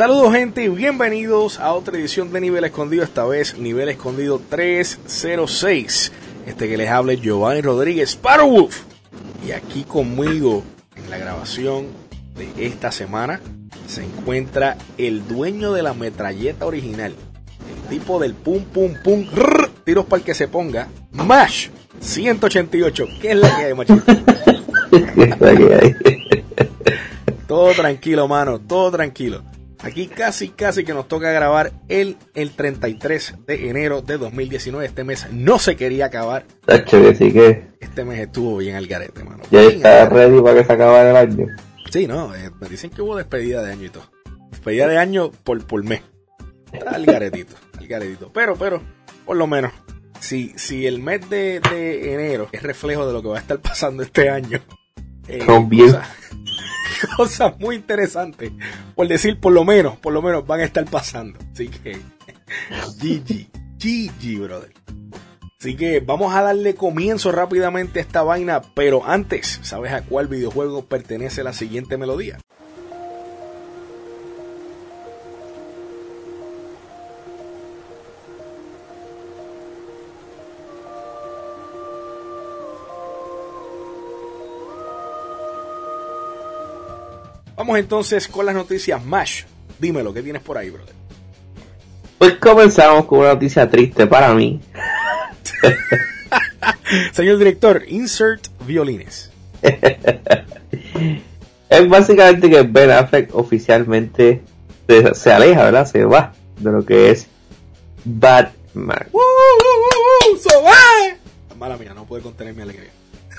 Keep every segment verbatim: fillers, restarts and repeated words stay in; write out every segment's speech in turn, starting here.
Saludos gente y bienvenidos a otra edición de Nivel Escondido, esta vez Nivel Escondido trescientos seis. Este que les habla es Giovanni Rodríguez Sparrowwolf. Y aquí conmigo en la grabación de esta semana se encuentra el dueño de la metralleta original, el tipo del pum pum pum, rrr, tiros para el que se ponga, Mash ciento ochenta y ocho. ¿Qué es la que hay, machito? ¿Qué es la que hay? Todo tranquilo, mano, todo tranquilo. Aquí casi, casi que nos toca grabar el, el treinta y tres de enero de dos mil diecinueve. Este mes no se quería acabar. Tacho, que sí que... Este mes estuvo bien al garete, mano. Ya está ready para que se acabe el año. Sí, no, eh, me dicen que hubo despedida de año y todo. Despedida de año por, por mes. Está al garetito, al garetito. Pero, pero, por lo menos, si, si el mes de, de enero es reflejo de lo que va a estar pasando este año. Eh, Son bien... Cosas, cosas muy interesantes, por decir por lo menos, por lo menos van a estar pasando. Así que G G, G G, brother. Así que vamos a darle comienzo rápidamente a esta vaina, pero antes, ¿sabes a cuál videojuego pertenece la siguiente melodía? Vamos entonces con las noticias. Mash, dímelo, ¿qué tienes por ahí, brother? Pues comenzamos con una noticia triste para mí. Señor director, insert violines. Es básicamente que Ben Affleck oficialmente se, se aleja, ¿verdad? Se va de lo que es Batman. ¡Uh, uh, uh, uh, so va! Mala mía, no pude contener mi alegría.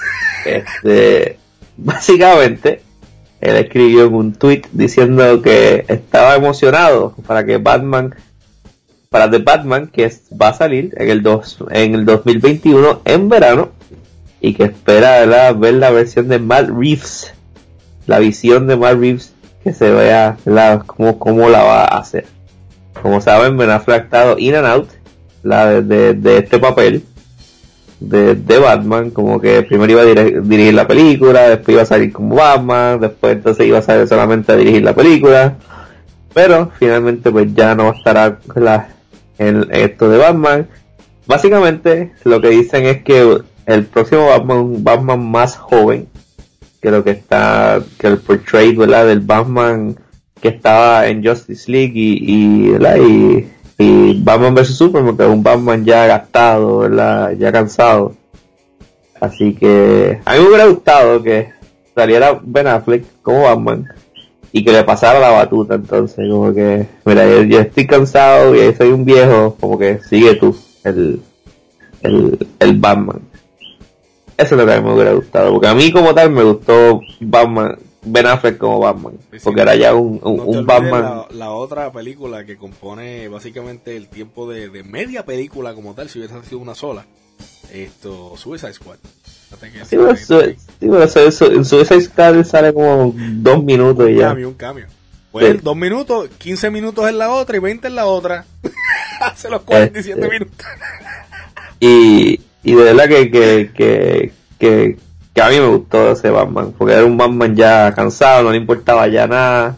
Este, básicamente, él escribió en un tweet diciendo que estaba emocionado para que Batman, para The Batman, que es, va a salir en el, dos, en el dos mil veintiuno en verano, y que espera, ¿verdad?, ver la versión de Matt Reeves, la visión de Matt Reeves, que se vea, ¿verdad?, cómo, cómo la va a hacer. Como saben, Ben Affleck ha estado in and out la de, de, de este papel de, de Batman, como que primero iba a dir- dirigir la película, después iba a salir como Batman, después entonces iba a salir solamente a dirigir la película, pero finalmente pues ya no estará la, en esto de Batman. Básicamente lo que dicen es que el próximo Batman, Batman más joven que lo que está, que el portrait, ¿verdad?, del Batman que estaba en Justice League y, y, ¿verdad?, y y Batman versus Superman, que es un Batman ya gastado, ¿verdad?, ya cansado. Así que a mí me hubiera gustado que saliera Ben Affleck como Batman y que le pasara la batuta, entonces como que, mira, yo, yo estoy cansado y soy un viejo, como que sigue tú el, el, el Batman. Eso es lo que a mí me hubiera gustado, porque a mí como tal me gustó Batman, Ben Affleck como Batman, sí, porque era ya un, un, no te un Batman. La, la otra película que compone básicamente el tiempo de, de media película como tal, si hubiese sido una sola, esto, Suicide Squad. Sí, pero su, sí, pero su, su, en Suicide Squad sale como dos minutos y ya. Un cambio, un cambio. Pues sí. Dos minutos, quince minutos en la otra y veinte en la otra. Hace los cuarenta y siete este, minutos. Y, y de verdad que, que, que, que que a mí me gustó ese Batman, porque era un Batman ya cansado, no le importaba ya nada,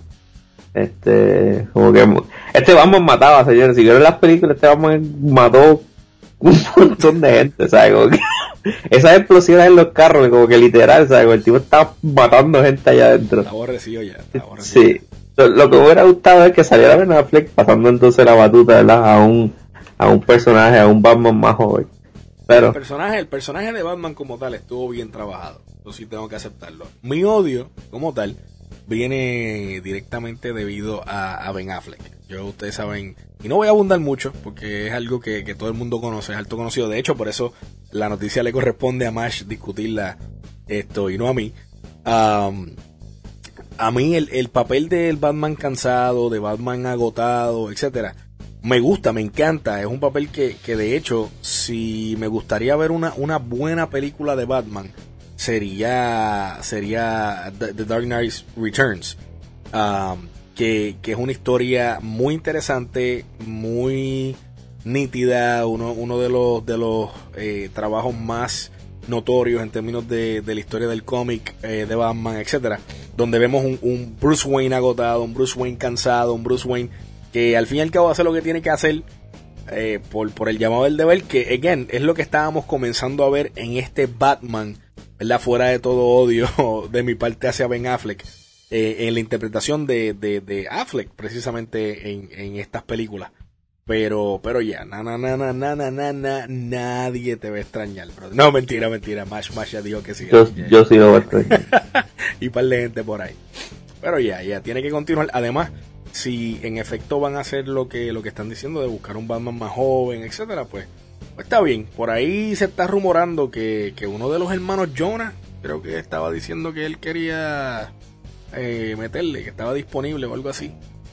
este, como que, este Batman mataba, señores, si vieron las películas, este Batman mató un montón de gente, ¿sabes? Como que esas explosiones en los carros, como que literal, ¿sabes? El tipo estaba matando gente allá adentro. Está aborrecido ya, está aborrecido. Sí, lo, lo que me hubiera gustado es que saliera Ben Affleck pasando entonces la batuta, ¿verdad?, a un, a un personaje, a un Batman más joven. Pero el personaje, el personaje de Batman como tal estuvo bien trabajado. Eso sí tengo que aceptarlo. Mi odio como tal viene directamente debido a, a Ben Affleck. Yo, ustedes saben, y no voy a abundar mucho porque es algo que, que todo el mundo conoce, es alto conocido. De hecho, por eso la noticia le corresponde a Mash discutirla esto y no a mí. Um, a mí el, el papel del Batman cansado, de Batman agotado, etcétera, me gusta, me encanta. Es un papel que, que de hecho, si me gustaría ver una, una buena película de Batman, sería sería The, The Dark Knight Returns, um, que, que es una historia muy interesante, muy nítida, uno, uno de los de los eh, trabajos más notorios en términos de, de la historia del cómic, eh, de Batman, etcétera. donde vemos un, un Bruce Wayne agotado, un Bruce Wayne cansado, un Bruce Wayne que al fin y al cabo hace lo que tiene que hacer eh, por, por el llamado del deber, que again es lo que estábamos comenzando a ver en este Batman, ¿verdad? Fuera de todo odio de mi parte hacia Ben Affleck, eh, en la interpretación de, de, de Affleck precisamente en, en estas películas. Pero, pero ya, na, na, na, na, na, na, na, na, nadie te va a extrañar, bro. No, mentira, mentira. Mash, Mash ya dijo que sí. Yo, yo sí lo voy a extrañar. Y par de gente por ahí. Pero ya, ya, tiene que continuar. Además, si en efecto van a hacer lo que, lo que están diciendo de buscar un Batman más joven, etcétera, pues, pues está bien. Por ahí se está rumorando que, que uno de los hermanos Jonah, creo que estaba diciendo que él quería eh, meterle, que estaba disponible o algo así.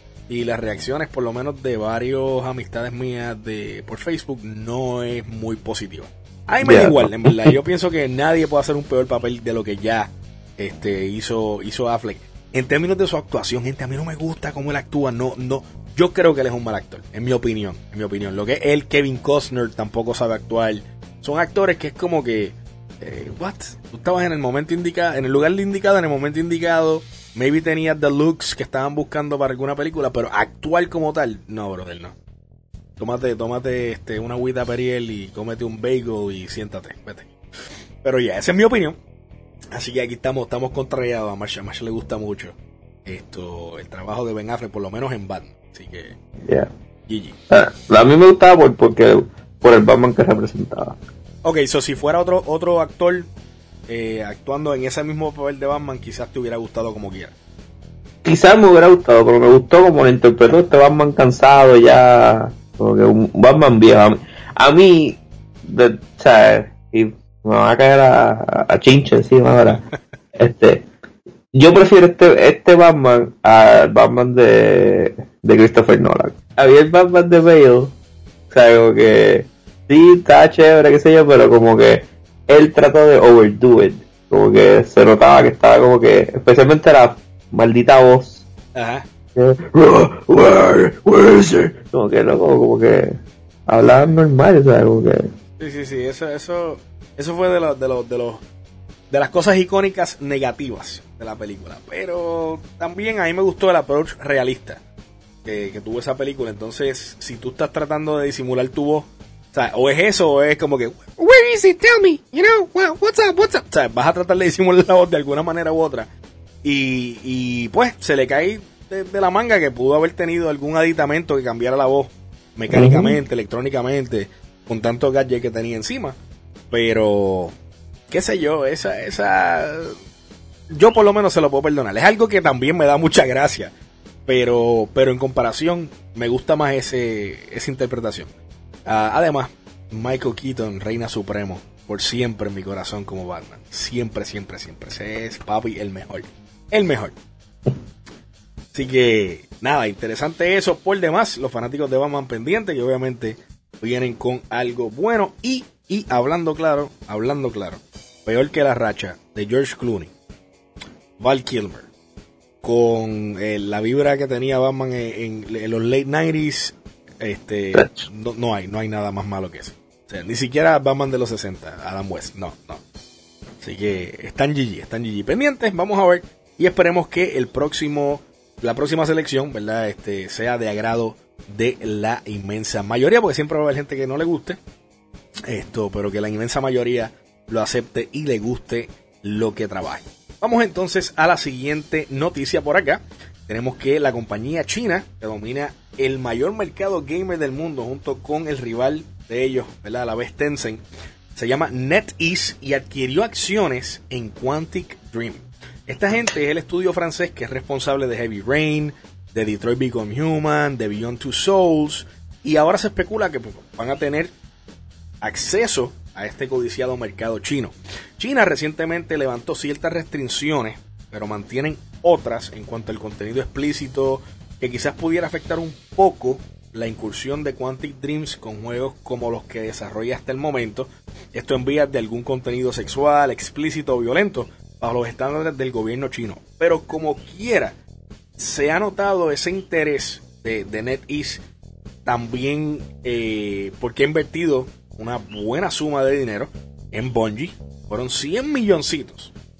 Y las reacciones, por lo menos de varios amistades mías de por Facebook, no es muy positiva. A mí me da igual, en verdad. Yo pienso que nadie puede hacer un peor papel de lo que ya este hizo hizo Affleck. En términos de su actuación, gente, a mí no me gusta cómo él actúa. No, no. Yo creo que él es un mal actor, en mi opinión. En mi opinión. Lo que él, Kevin Costner, tampoco sabe actuar. Son actores que es como que, eh, what? Tú estabas en el momento indicado, en el lugar indicado, en el momento indicado. Maybe tenías the looks que estaban buscando para alguna película, pero actuar como tal, no, brother, no. Tómate, tómate este, una agüita Periel y cómete un bagel y siéntate, vete. Pero ya, esa es mi opinión. Así que aquí estamos, estamos contrariados. A Marsha, a Marsha le gusta mucho esto, el trabajo de Ben Affleck, por lo menos en Batman. Así que, yeah. G G. Ah, a mí me gustaba por, porque, por el Batman que representaba. Ok, so si fuera otro, otro actor eh, actuando en ese mismo papel de Batman, quizás te hubiera gustado como quiera. Quizás me hubiera gustado, pero me gustó como lo interpretó este Batman cansado ya, como que un Batman viejo. A mí, a mí de, o sea, y me va a caer a, a, a chinche encima ahora. este, yo prefiero este este Batman al Batman de, de Christopher Nolan. Había el Batman de Bale, o sea, como que sí, está chévere, qué sé yo, pero como que él trató de overdo it, como que se notaba que estaba como que, especialmente la maldita voz. Ajá. Where, where is it? Como que no, como, como que hablaba normal, o sea, como que. Sí, sí, sí, eso, eso, eso fue de los, de los, de los, de las cosas icónicas negativas de la película. Pero también a mí me gustó el approach realista que, que tuvo esa película. Entonces, si tú estás tratando de disimular tu voz, o sea, o es eso, o es como que, where is it? Tell me, you know, what, what's up, what's up? O sea, vas a tratar de disimular la voz de alguna manera u otra. Y, y pues se le cae de, de la manga que pudo haber tenido algún aditamento que cambiara la voz mecánicamente, uh-huh. electrónicamente, con tantos gadgets que tenía encima. Pero, qué sé yo, esa, esa, yo por lo menos se lo puedo perdonar. Es algo que también me da mucha gracia, pero, pero en comparación me gusta más ese, esa interpretación. Uh, además, Michael Keaton, Reina Supremo, por siempre en mi corazón como Batman. Siempre, siempre, siempre. Ese es, papi, el mejor. El mejor. Así que, nada, interesante eso. Por demás, los fanáticos de Batman pendientes, que obviamente vienen con algo bueno. Y, y hablando claro, hablando claro, peor que la racha de George Clooney, Val Kilmer, con eh, la vibra que tenía Batman en, en, en los late nineties, este, no, no hay, no hay nada más malo que eso. O sea, ni siquiera Batman de los sesenta, Adam West, no, no. Así que están G G, están G G pendientes, vamos a ver. Y esperemos que el próximo, la próxima selección, ¿verdad? Este, sea de agrado de la inmensa mayoría, porque siempre va a haber gente que no le guste esto, pero que la inmensa mayoría lo acepte y le guste lo que trabaje. Vamos entonces a la siguiente noticia por acá. Tenemos que la compañía china, que domina el mayor mercado gamer del mundo, junto con el rival de ellos, ¿verdad? A la vez Tencent, se llama NetEase y adquirió acciones en Quantic Dream. Esta gente es el estudio francés que es responsable de Heavy Rain, de Detroit Become Human, de Beyond Two Souls, y ahora se especula que van a tener acceso a este codiciado mercado chino. China recientemente levantó ciertas restricciones, pero mantienen otras en cuanto al contenido explícito, que quizás pudiera afectar un poco la incursión de Quantic Dreams con juegos como los que desarrolla hasta el momento. Esto en vías de algún contenido sexual, explícito o violento, bajo los estándares del gobierno chino. Pero como quiera, se ha notado ese interés de, de NetEase también eh, porque ha invertido una buena suma de dinero en Bungie. Fueron cien milloncitos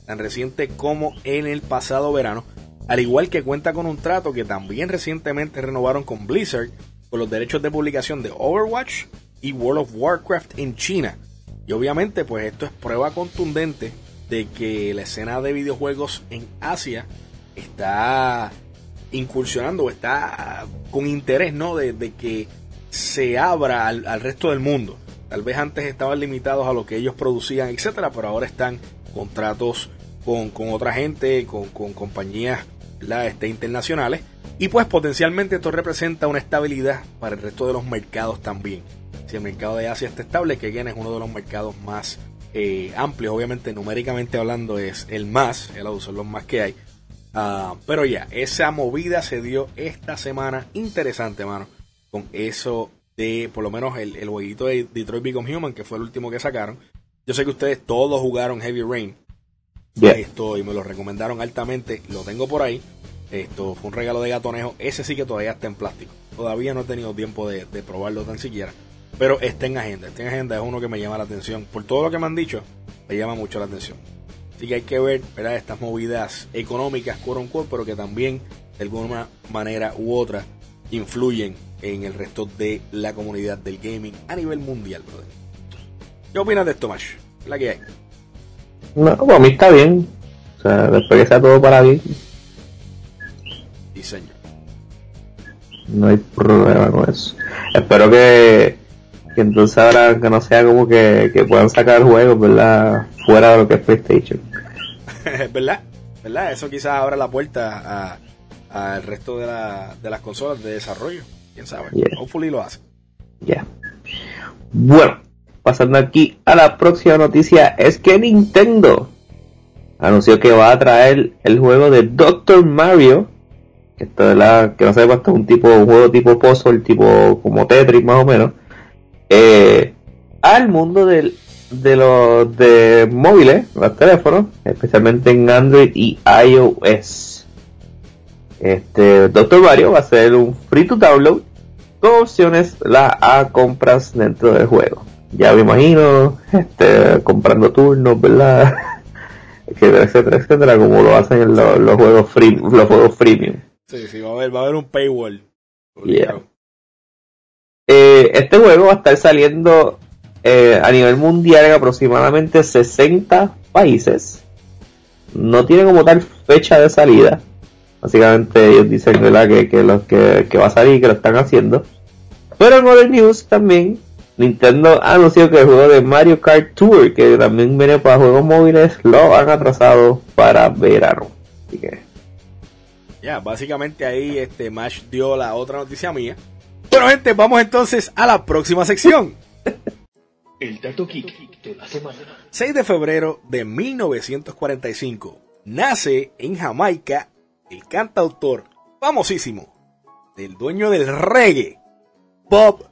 tan reciente como en el pasado verano, al igual que cuenta con un trato que también recientemente renovaron con Blizzard por los derechos de publicación de Overwatch y World of Warcraft en China. Y obviamente pues esto es prueba contundente de que la escena de videojuegos en Asia está incursionando, está con interés, ¿no? De, de que se abra al, al resto del mundo. Tal vez antes estaban limitados a lo que ellos producían, etcétera, pero ahora están contratos con, con otra gente, con, con compañías, ¿verdad? Este, internacionales. Y pues potencialmente esto representa una estabilidad para el resto de los mercados también. Si el mercado de Asia está estable, que es uno de los mercados más eh, amplios, obviamente numéricamente hablando es el más, son los más que hay. Uh, pero ya, esa movida se dio esta semana, interesante, mano, con eso de, por lo menos, el, el jueguito de Detroit Become Human, que fue el último que sacaron. Yo sé que ustedes todos jugaron Heavy Rain, yeah. Esto, y me lo recomendaron altamente, lo tengo por ahí. Esto fue un regalo de Gatonejo, ese sí que todavía está en plástico, todavía no he tenido tiempo de, de probarlo tan siquiera, pero está en agenda, está en agenda, es uno que me llama la atención, por todo lo que me han dicho, me llama mucho la atención. Así que hay que ver, ¿verdad?, estas movidas económicas, quote unquote, pero que también de alguna manera u otra influyen en el resto de la comunidad del gaming a nivel mundial, brother. ¿Qué opinas de esto, Mash? ¿La que hay? No, para mí está bien. O sea, después que sea todo para bien. Sí, señor. No hay problema con eso. Espero que, que entonces ahora que no sea como que, que puedan sacar juegos, ¿verdad?, fuera de lo que es PlayStation. ¿Verdad? ¿Verdad? Eso quizás abra la puerta a al resto de, la, de las consolas de desarrollo. ¿Quién sabe? Yeah. Hopefully lo hace. Ya. Yeah. Bueno, pasando aquí a la próxima noticia, es que Nintendo anunció que va a traer el juego de Doctor Mario, que esto es la, que no sé, esto es un tipo, un juego tipo puzzle, tipo como Tetris más o menos, eh, al mundo del de los de móviles, los teléfonos, especialmente en Android y iOS. Este Doctor Mario va a ser un free to download con opciones la a compras dentro del juego. Ya me imagino, este, comprando turnos, ¿verdad? etcétera, etcétera, etcétera, como lo hacen en los, los juegos free, los juegos freemium. Sí, sí, va a haber, va a haber un paywall. Yeah. Eh, este juego va a estar saliendo Eh, a nivel mundial en aproximadamente sesenta países. No tiene como tal fecha de salida. Básicamente ellos dicen, ¿verdad?, que, que, los que, que va a salir, que lo están haciendo. Pero en other news también, Nintendo anunció que el juego de Mario Kart Tour, que también viene para juegos móviles, lo han atrasado para verano. Así que ya, yeah, básicamente ahí este Mash dio la otra noticia mía. Bueno, gente, vamos entonces a la próxima sección. El dato geek de la semana. seis de febrero de mil novecientos cuarenta y cinco. Nace en Jamaica el cantautor famosísimo del dueño del reggae, Bob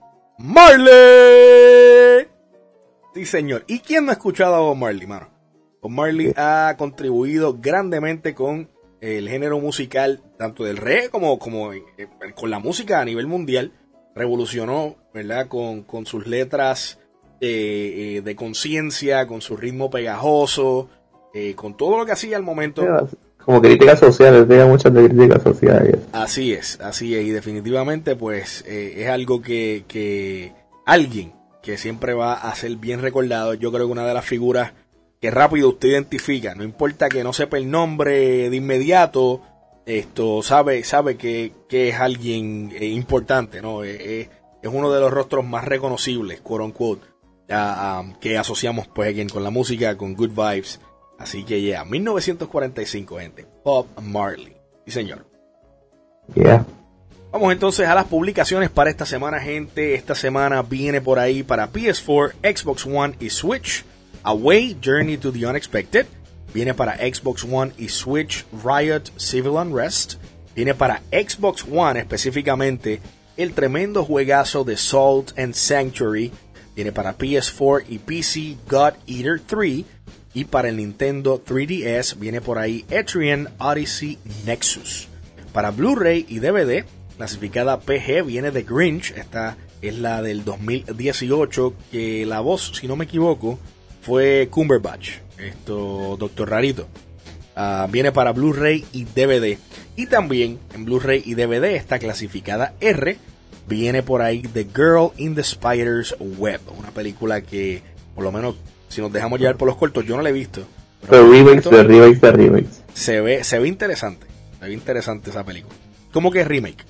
Marley. Sí, señor. ¿Y quién no ha escuchado a Bob Marley, mano? Bob Marley ha contribuido grandemente con el género musical, tanto del reggae como, como eh, con la música a nivel mundial. Revolucionó, ¿verdad?, con, con sus letras Eh, eh, de conciencia, con su ritmo pegajoso, eh, con todo lo que hacía al momento. Como críticas sociales, tenía muchas de críticas sociales. Así es, así es, y definitivamente pues eh, es algo que, que alguien que siempre va a ser bien recordado. Yo creo que una de las figuras que rápido usted identifica, no importa que no sepa el nombre de inmediato, esto sabe sabe que, que es alguien eh, importante, ¿no? Eh, eh, es uno de los rostros más reconocibles, quote unquote, Uh, um, que asociamos pues again, con la música, con Good Vibes. Así que ya, yeah, mil novecientos cuarenta y cinco, gente. Bob Marley. Sí, señor. Yeah. Vamos entonces a las publicaciones para esta semana, gente. Esta semana viene por ahí para P S cuatro, Xbox One y Switch Away, Journey to the Unexpected. Viene para Xbox One y Switch Riot, Civil Unrest. Viene para Xbox One específicamente el tremendo juegazo de Salt and Sanctuary. Viene para P S cuatro y P C God Eater tres. Y para el Nintendo tres D S viene por ahí Etrian Odyssey Nexus. Para Blu-ray y D V D, clasificada P G, viene The Grinch. Esta es la del dos mil dieciocho, que la voz, si no me equivoco, fue Cumberbatch. esto Doctor Rarito. Uh, viene para Blu-ray y D V D. Y también en Blu-ray y D V D está clasificada R. Viene por ahí The Girl in the Spider's Web, una película que, por lo menos, si nos dejamos llevar por los cortos, yo no la he visto. Pero remakes de remakes de remakes. Se ve, se ve interesante. Se ve interesante esa película. ¿Cómo que es remake?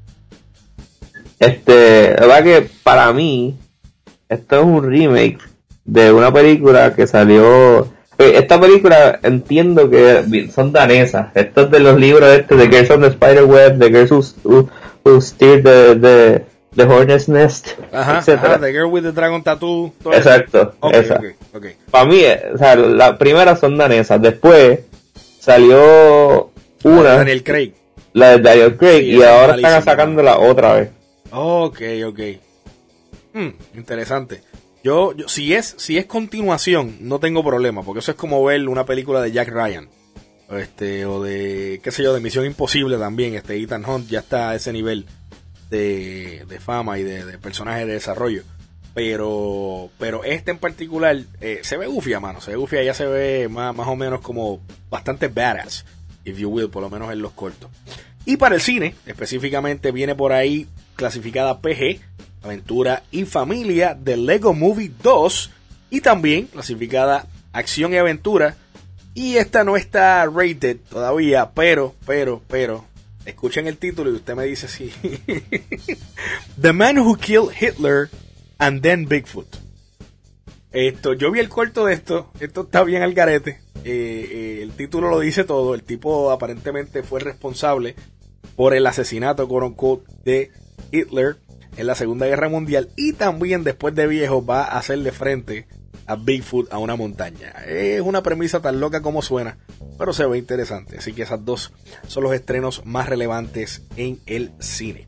Este, la verdad que para mí, esto es un remake de una película que salió. Esta película entiendo que son danesas. Esto es de los libros este de Girls on the Spiderweb, de Girls Who, who, who Steered the, the, the Hornet's Nest, ajá, etcétera. Ajá, The Girl with the Dragon Tattoo. Exacto, okay, esa. Okay, okay. Para mí, o sea, las primeras son danesas. Después salió una, la de Daniel Craig. La de Daniel Craig, sí, y ahora es están sacándola otra vez. Ok, ok. Hmm, interesante. Yo, yo, si es, si es continuación, no tengo problema, porque eso es como ver una película de Jack Ryan, este, o de, qué sé yo, de Misión Imposible también. Este Ethan Hunt ya está a ese nivel de, de fama y de, de personaje de desarrollo. Pero, pero este en particular eh, se ve gufia, mano. Se ve gufia, ya se ve más, más o menos como bastante badass, if you will, por lo menos en los cortos. Y para el cine, específicamente, viene por ahí clasificada P G, Aventura y Familia, de Lego Movie dos, y también clasificada Acción y Aventura. Y esta no está rated todavía, pero, pero, pero, escuchen el título y usted me dice si. The Man Who Killed Hitler and Then Bigfoot. Esto, yo vi el corto de esto, esto está bien al garete. Eh, eh, el título lo dice todo. El tipo aparentemente fue responsable por el asesinato, quote unquote, de Hitler en la Segunda Guerra Mundial, y también después de viejo va a hacerle frente a Bigfoot a una montaña. Es una premisa tan loca como suena, pero se ve interesante. Así que esas dos son los estrenos más relevantes en el cine.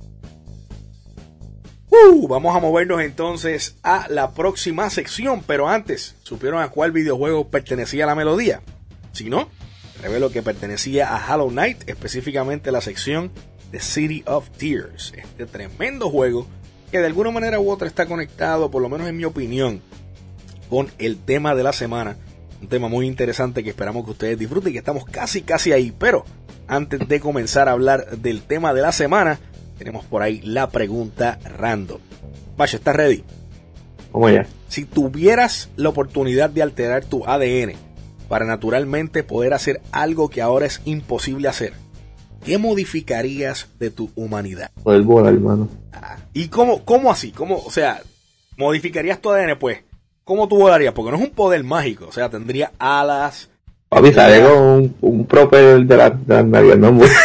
Uh, vamos a movernos entonces a la próxima sección, pero antes, ¿supieron a cuál videojuego pertenecía la melodía? Si no, revelo que pertenecía a Hollow Knight, específicamente la sección de City of Tears, este tremendo juego que de alguna manera u otra está conectado, por lo menos en mi opinión, con el tema de la semana, un tema muy interesante que esperamos que ustedes disfruten y que estamos casi casi ahí. Pero antes de comenzar a hablar del tema de la semana, tenemos por ahí la pregunta random. Vaya, ¿estás ready? Vamos allá. Si tuvieras la oportunidad de alterar tu A D N para naturalmente poder hacer algo que ahora es imposible hacer, ¿qué modificarías de tu humanidad? Poder volar, hermano. Ah, ¿y cómo, cómo así? ¿Cómo, o sea, modificarías tu A D N, pues? ¿Cómo tú volarías? Porque no es un poder mágico, o sea, tendría alas. Papi, sale con un, un propeller de la, de la nariz, no muy.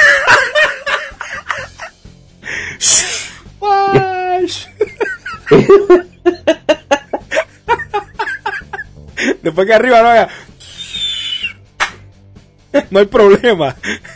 Después que arriba no haga. No hay problema.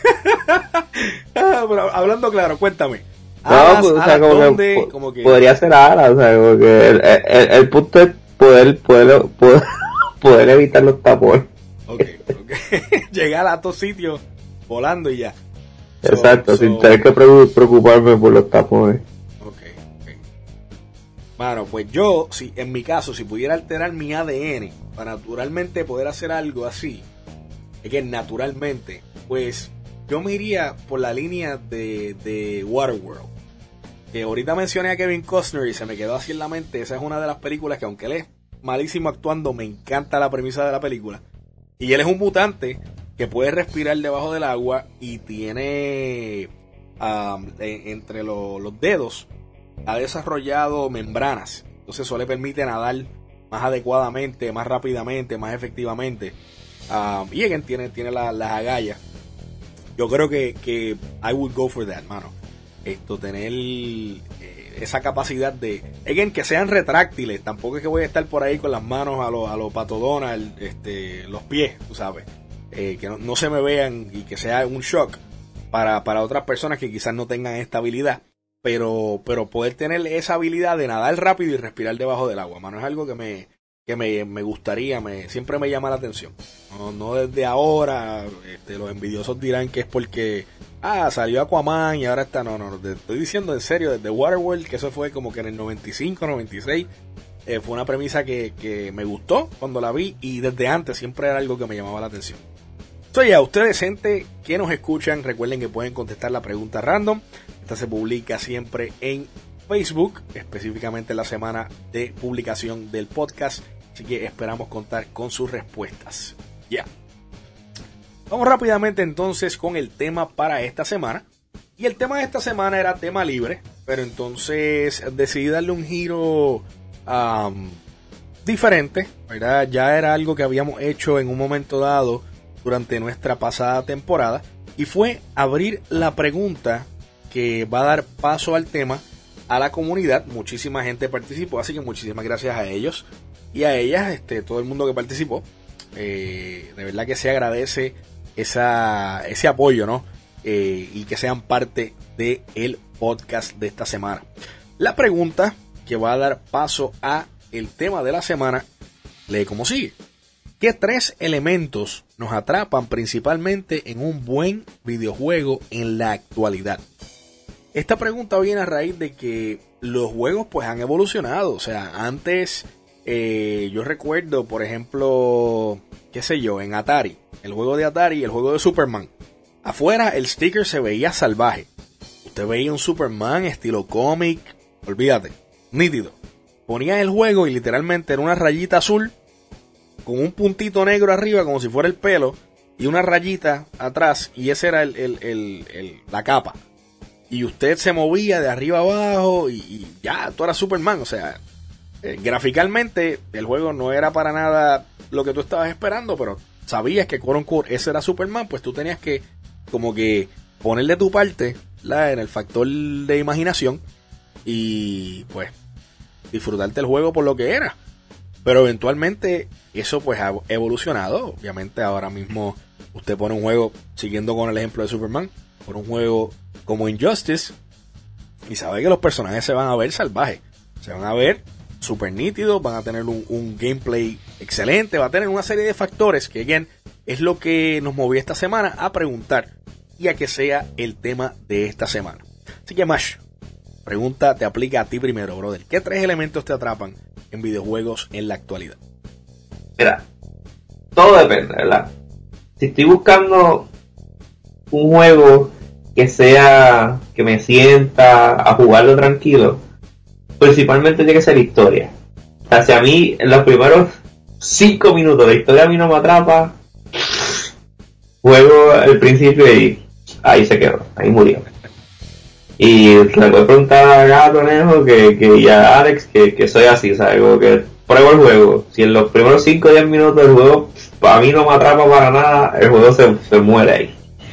Pero hablando claro, cuéntame. Alas, no, pues, o sea, como, dónde, que, como que podría ser alas, o sea, porque el, el, el punto es poder, poder, poder, poder evitar los tapones. Ok, ok. Llegar a todos sitios volando y ya. Exacto, so, sin so, tener que preocuparme por los tapones. Ok, ok. Bueno, pues yo, si en mi caso, si pudiera alterar mi A D N para naturalmente poder hacer algo así, es que naturalmente, pues yo me iría por la línea de, de Waterworld. Que ahorita mencioné a Kevin Costner y se me quedó así en la mente. Esa es una de las películas que, aunque él es malísimo actuando, me encanta la premisa de la película. Y él es un mutante que puede respirar debajo del agua y tiene um, entre lo, los dedos ha desarrollado membranas. Entonces eso le permite nadar más adecuadamente, más rápidamente, más efectivamente. Um, y again, tiene, tiene la, las agallas. Yo creo que, que I would go for that, mano. Esto, tener eh, esa capacidad de, again, que sean retráctiles. Tampoco es que voy a estar por ahí con las manos a los a lo Pato Donald, este, los pies, tú sabes. Eh, que no, no se me vean y que sea un shock para, para otras personas que quizás no tengan esta habilidad. Pero, pero poder tener esa habilidad de nadar rápido y respirar debajo del agua, mano, es algo que me, que me, me gustaría, me, siempre me llama la atención. No, no desde ahora, este, los envidiosos dirán que es porque, ah, salió Aquaman y ahora está, no, no, te estoy diciendo en serio, desde Waterworld, que eso fue como que en el noventa y cinco, noventa y seis, eh, fue una premisa que, que me gustó cuando la vi y desde antes siempre era algo que me llamaba la atención. Entonces ya, ustedes gente que nos escuchan, recuerden que pueden contestar la pregunta random. Esta se publica siempre en Facebook, específicamente en la semana de publicación del podcast, así que esperamos contar con sus respuestas. Ya. Vamos rápidamente entonces con el tema para esta semana. Y el tema de esta semana era tema libre, pero entonces decidí darle un giro um, diferente, ¿verdad? Ya era algo que habíamos hecho en un momento dado durante nuestra pasada temporada, y fue abrir la pregunta que va a dar paso al tema a la comunidad. Muchísima gente participó, así que muchísimas gracias a ellos y a ellas, este, todo el mundo que participó. Eh, de verdad que se agradece esa, ese apoyo, ¿no? Eh, y que sean parte del podcast de esta semana. La pregunta que va a dar paso a el tema de la semana lee como sigue: ¿qué tres elementos nos atrapan principalmente en un buen videojuego en la actualidad? Esta pregunta viene a raíz de que los juegos pues han evolucionado. O sea, antes eh, yo recuerdo, por ejemplo, qué sé yo, en Atari, el juego de Atari, el juego de Superman. Afuera el sticker se veía salvaje. Usted veía un Superman estilo cómic, olvídate, nítido. Ponías el juego y literalmente era una rayita azul con un puntito negro arriba como si fuera el pelo y una rayita atrás, y esa era el, el, el, el, la capa. Y usted se movía de arriba a abajo y, y ya, tú eras Superman. O sea, eh, graficalmente el juego no era para nada lo que tú estabas esperando, pero sabías que quote unquote ese era Superman, pues tú tenías que como que ponerle tu parte la, en el factor de imaginación y pues disfrutarte el juego por lo que era. Pero eventualmente eso pues ha evolucionado. Obviamente ahora mismo usted pone un juego, siguiendo con el ejemplo de Superman, pone un juego como Injustice y sabe que los personajes se van a ver salvajes, se van a ver super nítidos, van a tener un, un gameplay excelente, va a tener una serie de factores que again, es lo que nos movió esta semana a preguntar y a que sea el tema de esta semana. Así que Mash, pregunta te aplica a ti primero, brother. ¿Qué tres elementos te atrapan en videojuegos en la actualidad? Mira, todo depende, ¿verdad? Si estoy buscando un juego que sea, que me sienta a jugarlo tranquilo, principalmente tiene que ser historia. O sea, si a mí en los primeros cinco minutos de historia a mí no me atrapa, juego el principio y ahí se quedó, ahí murió. Y le voy a preguntar a Gato Nejo que, que, y a Alex que, que soy así, ¿sabes? Como que pruebo el juego. Si en los primeros cinco o diez minutos del juego a mí no me atrapa para nada, el juego se, se muere ahí.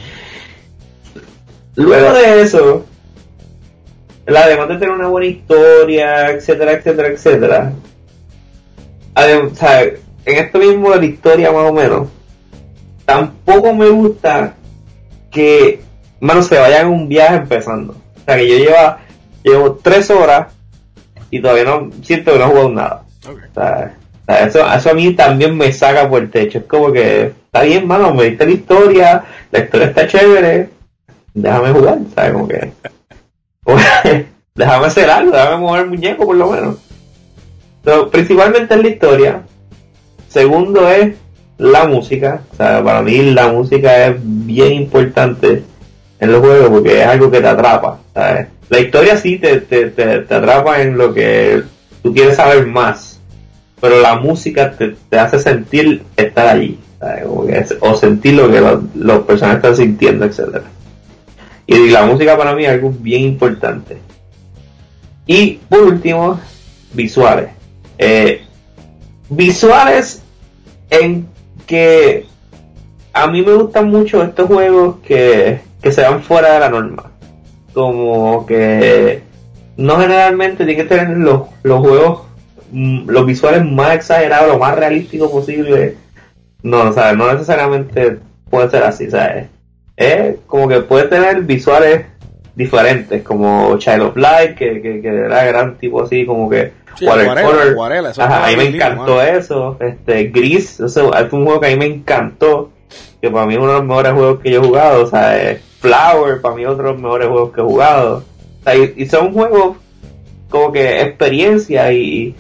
Luego de eso, además de tener una buena historia, etcétera, etcétera, etcétera, además, o sea, en esto mismo de la historia más o menos, tampoco me gusta que, mano, se vayan un viaje empezando. O sea, que yo lleva, llevo tres horas y todavía no siento que no he jugado nada. Okay. O sea, o sea, eso, eso a mí también me saca por el techo. Es como que, está bien, mano, me diste la historia, la historia está chévere, déjame jugar, ¿sabes? Como que, déjame hacer algo, déjame mover el muñeco por lo menos. Pero principalmente es la historia. Segundo es la música. O sea, para mí la música es bien importante en los juegos porque es algo que te atrapa, ¿sabes? La historia sí te, te, te, te atrapa en lo que tú quieres saber más, pero la música te, te hace sentir estar allí, ¿sabes? Como que es, o sentir lo que los, los personajes están sintiendo, etcétera. Y la música para mí es algo bien importante. Y por último, visuales. Eh, visuales en que a mí me gustan mucho estos juegos que, que se van fuera de la norma. Como que no generalmente tiene que tener los, los juegos, los visuales más exagerados, lo más realístico posible. No, ¿sabes? No necesariamente puede ser así, ¿sabes? Es como que puede tener visuales diferentes, como Child of Light, que, que, que era gran tipo así, como que sí, Watercolor. Acuarela, Ajá, a mí me encantó lindo, eso. Este, Gris, eso es un juego que a mí me encantó, que para mí es uno de los mejores juegos que yo he jugado. O sea, es Flower, para mí otro de los mejores juegos que he jugado. O sea, y, y son juegos como que experiencia y, y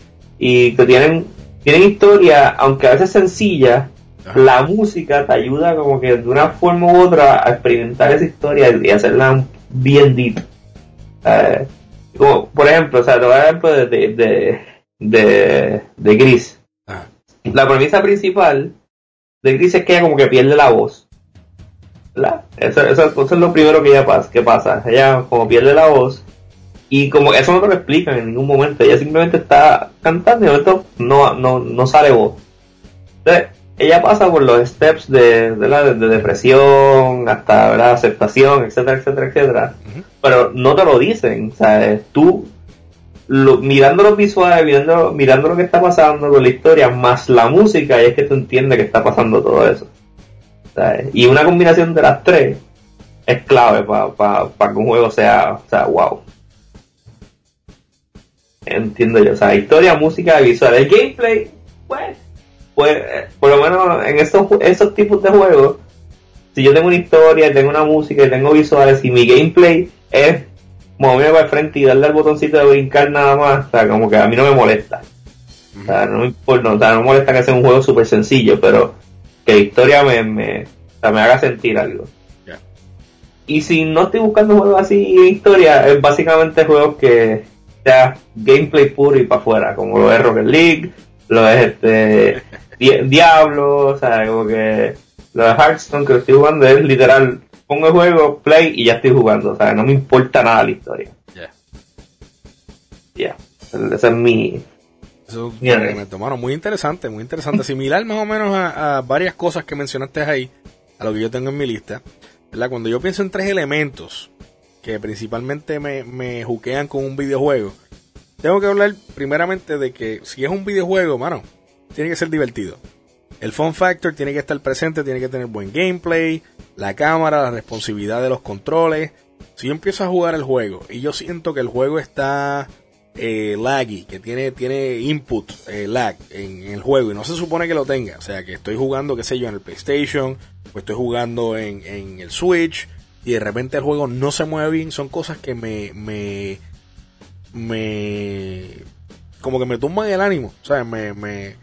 y que tienen, tienen historia, aunque a veces sencilla. Ajá. La música te ayuda como que de una forma u otra a experimentar esa historia y hacerla bien deep. Eh, como, por ejemplo, o sea, te voy a dar ejemplo de, de, de, de, de Gris. Ajá. La premisa principal de Gris es que ella como que pierde la voz. ¿Verdad? Eso, eso, eso es lo primero que ella pasa, que pasa. Ella como pierde la voz y como eso no te lo explican en ningún momento. Ella simplemente está cantando y de momento no, no, no sale voz. Entonces, ella pasa por los steps de, de, la, de depresión hasta, ¿verdad?, aceptación, etcétera, etcétera, etcétera. Uh-huh. Pero no te lo dicen. O sea, tú lo, mirando los visuales, mirando, mirando lo que está pasando con la historia, más la música, y es que tú entiendes que está pasando todo eso. O sea, y una combinación de las tres es clave para pa, pa que un juego sea, o sea, wow. Entiendo yo. O sea, historia, música, visual. El gameplay, pues... pues por lo menos en esos, esos tipos de juegos, si yo tengo una historia, tengo una música y tengo visuales y mi gameplay es moverme para el frente y darle al botoncito de brincar nada más, o sea, como que a mí no me molesta. O sea, no me importa, o sea, no me molesta que sea un juego súper sencillo, pero que la historia me, me, o sea, me haga sentir algo. Yeah. Y si no estoy buscando juegos así de historia, es básicamente juegos que sea gameplay puro y para afuera, como lo es Rocket League, lo es este Diablo, o sea, como que lo de Hearthstone que estoy jugando es literal, pongo el juego, play y ya estoy jugando, o sea, no me importa nada la historia. Ya. Yeah. Yeah. Ese es mi... Eso me tomaron muy interesante, muy interesante. Similar más o menos a, a varias cosas que mencionaste ahí, a lo que yo tengo en mi lista, ¿verdad? Cuando yo pienso en tres elementos que principalmente me, me juquean con un videojuego, tengo que hablar primeramente de que si es un videojuego, mano, tiene que ser divertido. El fun factor tiene que estar presente, tiene que tener buen gameplay, la cámara, la responsividad de los controles. Si yo empiezo a jugar el juego y yo siento que el juego está eh, laggy, que tiene, tiene input eh, lag en, en el juego y no se supone que lo tenga, o sea que estoy jugando, qué sé yo, en el PlayStation o estoy jugando en, en el Switch y de repente el juego no se mueve bien, son cosas que me... me me como que me tumban el ánimo, o sea, me, me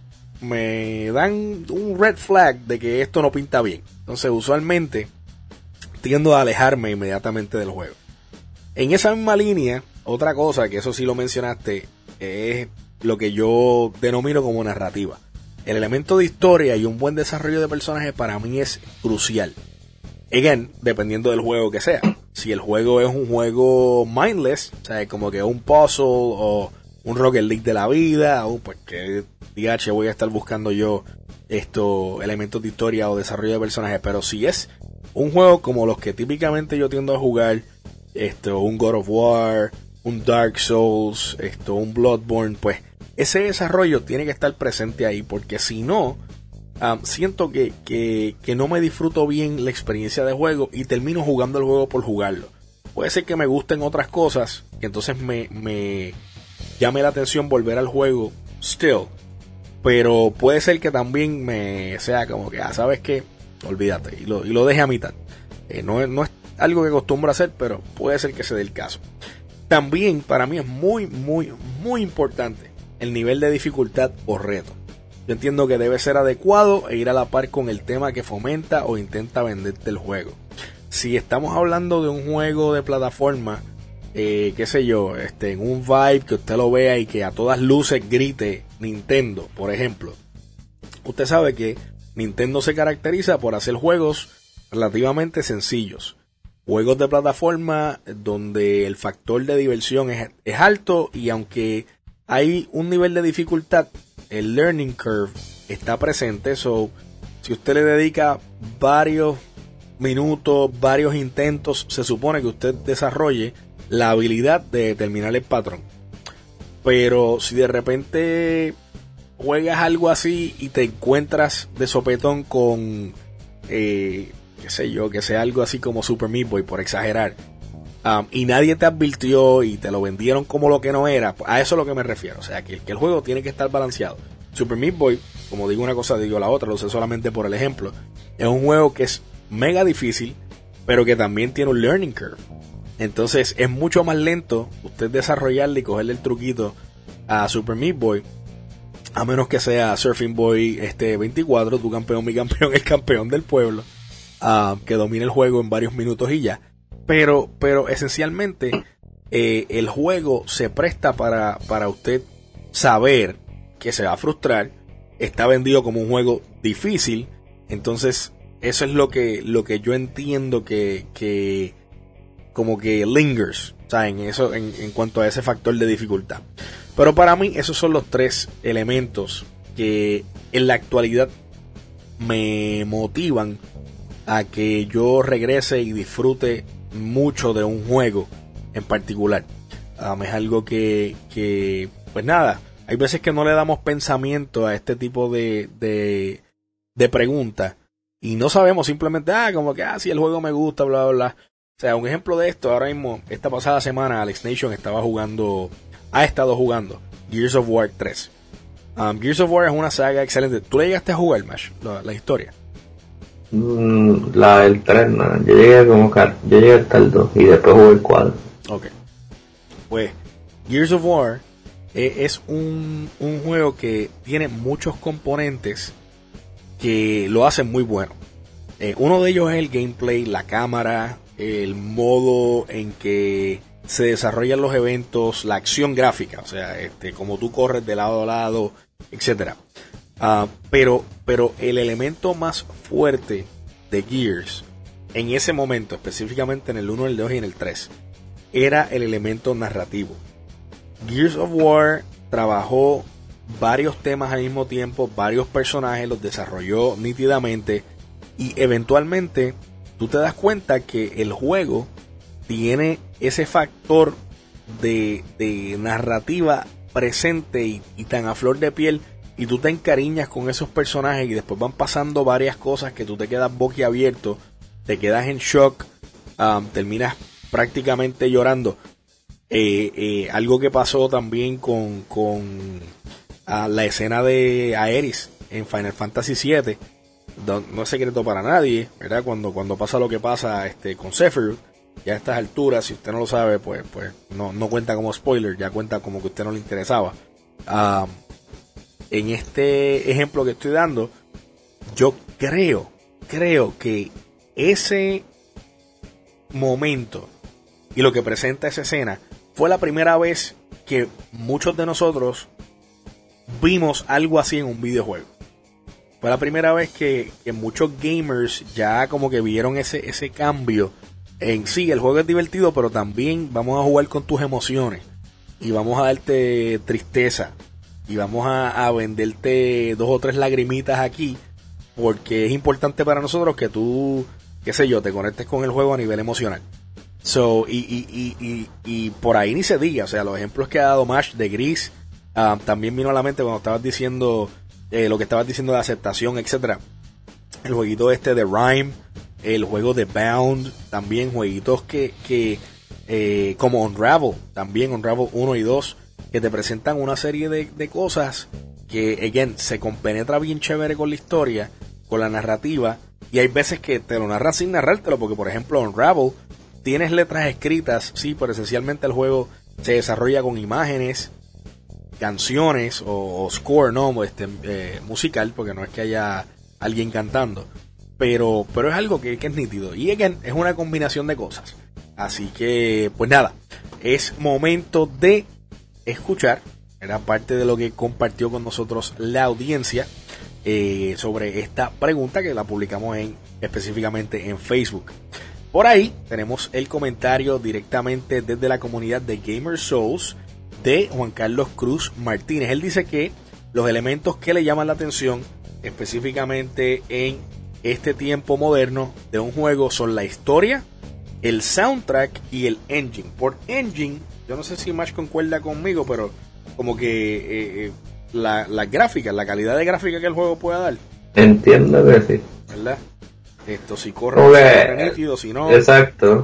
me dan un red flag de que esto no pinta bien. Entonces usualmente tiendo a alejarme inmediatamente del juego. En esa misma línea, otra cosa que eso sí lo mencionaste, es lo que yo denomino como narrativa. El elemento de historia y un buen desarrollo de personajes para mí es crucial. Again, dependiendo del juego que sea. Si el juego es un juego mindless, o sea, como que un puzzle o un Rocket League de la vida, o pues que D H voy a estar buscando yo estos elementos de historia o desarrollo de personajes. Pero si es un juego como los que típicamente yo tiendo a jugar, esto, un God of War, un Dark Souls, esto, un Bloodborne, pues ese desarrollo tiene que estar presente ahí, porque si no, Um, siento que, que, que no me disfruto bien la experiencia de juego y termino jugando el juego por jugarlo. Puede ser que me gusten otras cosas, que entonces me, me llame la atención volver al juego still, pero puede ser que también me sea como que, ah, ¿sabes qué? Olvídate, y lo, y lo deje a mitad. Eh, no, no es algo que acostumbro a hacer, pero puede ser que se dé el caso. También para mí es muy, muy, muy importante el nivel de dificultad o reto. Yo entiendo que debe ser adecuado e ir a la par con el tema que fomenta o intenta venderte el juego. Si estamos hablando de un juego de plataforma, eh, qué sé yo, este, en un vibe que usted lo vea y que a todas luces grite Nintendo, por ejemplo. Usted sabe que Nintendo se caracteriza por hacer juegos relativamente sencillos. Juegos de plataforma donde el factor de diversión es, es alto y aunque hay un nivel de dificultad, el learning curve está presente. So, si usted le dedica varios minutos, varios intentos, se supone que usted desarrolle la habilidad de determinar el patrón. Pero si de repente juegas algo así y te encuentras de sopetón con, eh, qué sé yo, que sea algo así como Super Meat Boy, por exagerar, Um, y nadie te advirtió y te lo vendieron como lo que no era, a eso es lo que me refiero. O sea, que, que el juego tiene que estar balanceado. Super Meat Boy, como digo una cosa, digo la otra, lo sé solamente por el ejemplo, es un juego que es mega difícil, pero que también tiene un learning curve. Entonces es mucho más lento usted desarrollarle y cogerle el truquito a Super Meat Boy, a menos que sea Surfing Boy este veinticuatro, tu campeón, mi campeón, el campeón del pueblo, uh, que domina el juego en varios minutos y ya. Pero, pero esencialmente eh, el juego se presta para, para usted saber que se va a frustrar. Está vendido como un juego difícil, entonces eso es lo que lo que yo entiendo que, que como que lingers, ¿saben? Eso en, en cuanto a ese factor de dificultad. Pero para mí esos son los tres elementos que en la actualidad me motivan a que yo regrese y disfrute mucho de un juego en particular. Um, es algo que, que, pues nada, hay veces que no le damos pensamiento a este tipo de, de, de preguntas y no sabemos simplemente, ah, como que, ah, si el juego me gusta, bla, bla, bla. O sea, un ejemplo de esto, ahora mismo, esta pasada semana, Alex Nation estaba jugando, ha estado jugando Gears of War tres. Um, Gears of War es una saga excelente. ¿Tú le llegaste a jugar, Mash, la, la historia? Mm, la del tres, no. Yo llegué como que, yo llegué hasta el dos y después jugué el cuatro. Ok. Pues, Gears of War eh, es un, un juego que tiene muchos componentes que lo hacen muy bueno. Eh, uno de ellos es el gameplay, la cámara, el modo en que se desarrollan los eventos, la acción gráfica, o sea, este, como tú corres de lado a lado, etcétera. Uh, pero, pero el elemento más fuerte de Gears en ese momento, específicamente en el uno, el dos y en el tres, era el elemento narrativo. Gears of War trabajó varios temas al mismo tiempo, varios personajes, los desarrolló nítidamente y eventualmente tú te das cuenta que el juego tiene ese factor de, de narrativa presente y, y tan a flor de piel, y tú te encariñas con esos personajes y después van pasando varias cosas que tú te quedas boquiabierto, te quedas en shock, um, terminas prácticamente llorando. Eh, eh, algo que pasó también con, con uh, la escena de Aerys en Final Fantasy siete, no, no es secreto para nadie, ¿verdad? Cuando, cuando pasa lo que pasa este, con Sephiroth, ya a estas alturas, si usted no lo sabe, pues, pues no, no cuenta como spoiler, ya cuenta como que a usted no le interesaba. Uh, en este ejemplo que estoy dando, yo creo, creo que ese momento y lo que presenta esa escena fue la primera vez que muchos de nosotros vimos algo así en un videojuego. Fue la primera vez que, que muchos gamers ya como que vieron ese, ese cambio en sí. El juego es divertido, pero también vamos a jugar con tus emociones y vamos a darte tristeza y vamos a, a venderte dos o tres lagrimitas aquí, porque es importante para nosotros que tú, qué sé yo, te conectes con el juego a nivel emocional. So, y, y, y, y, y por ahí ni se diga, o sea, los ejemplos que ha dado Mash de Gris, uh, también vino a la mente cuando estabas diciendo eh, lo que estabas diciendo de aceptación, etcétera. El jueguito este de Rime, el juego de Bound, también jueguitos que, que eh, como Unravel, también Unravel uno y dos, que te presentan una serie de, de cosas que, again, se compenetra bien chévere con la historia, con la narrativa, y hay veces que te lo narran sin narrártelo, porque por ejemplo Unravel tienes letras escritas, sí, pero esencialmente el juego se desarrolla con imágenes, canciones o, o score, no, este, eh, musical, porque no es que haya alguien cantando, pero, pero es algo que, que es nítido, y again, es una combinación de cosas. Así que, pues nada, es momento de escuchar, era parte de lo que compartió con nosotros la audiencia eh, sobre esta pregunta que la publicamos en, específicamente en Facebook. Por ahí tenemos el comentario directamente desde la comunidad de Gamer Souls de Juan Carlos Cruz Martínez. Él dice que los elementos que le llaman la atención específicamente en este tiempo moderno de un juego son la historia, el soundtrack y el engine. Por engine, yo no sé si Mash concuerda conmigo, pero como que eh, eh, la, la gráfica, la calidad de gráfica que el juego pueda dar. Entiendo que sí. ¿Verdad? Esto, si corre, corre nítido, si no. Exacto.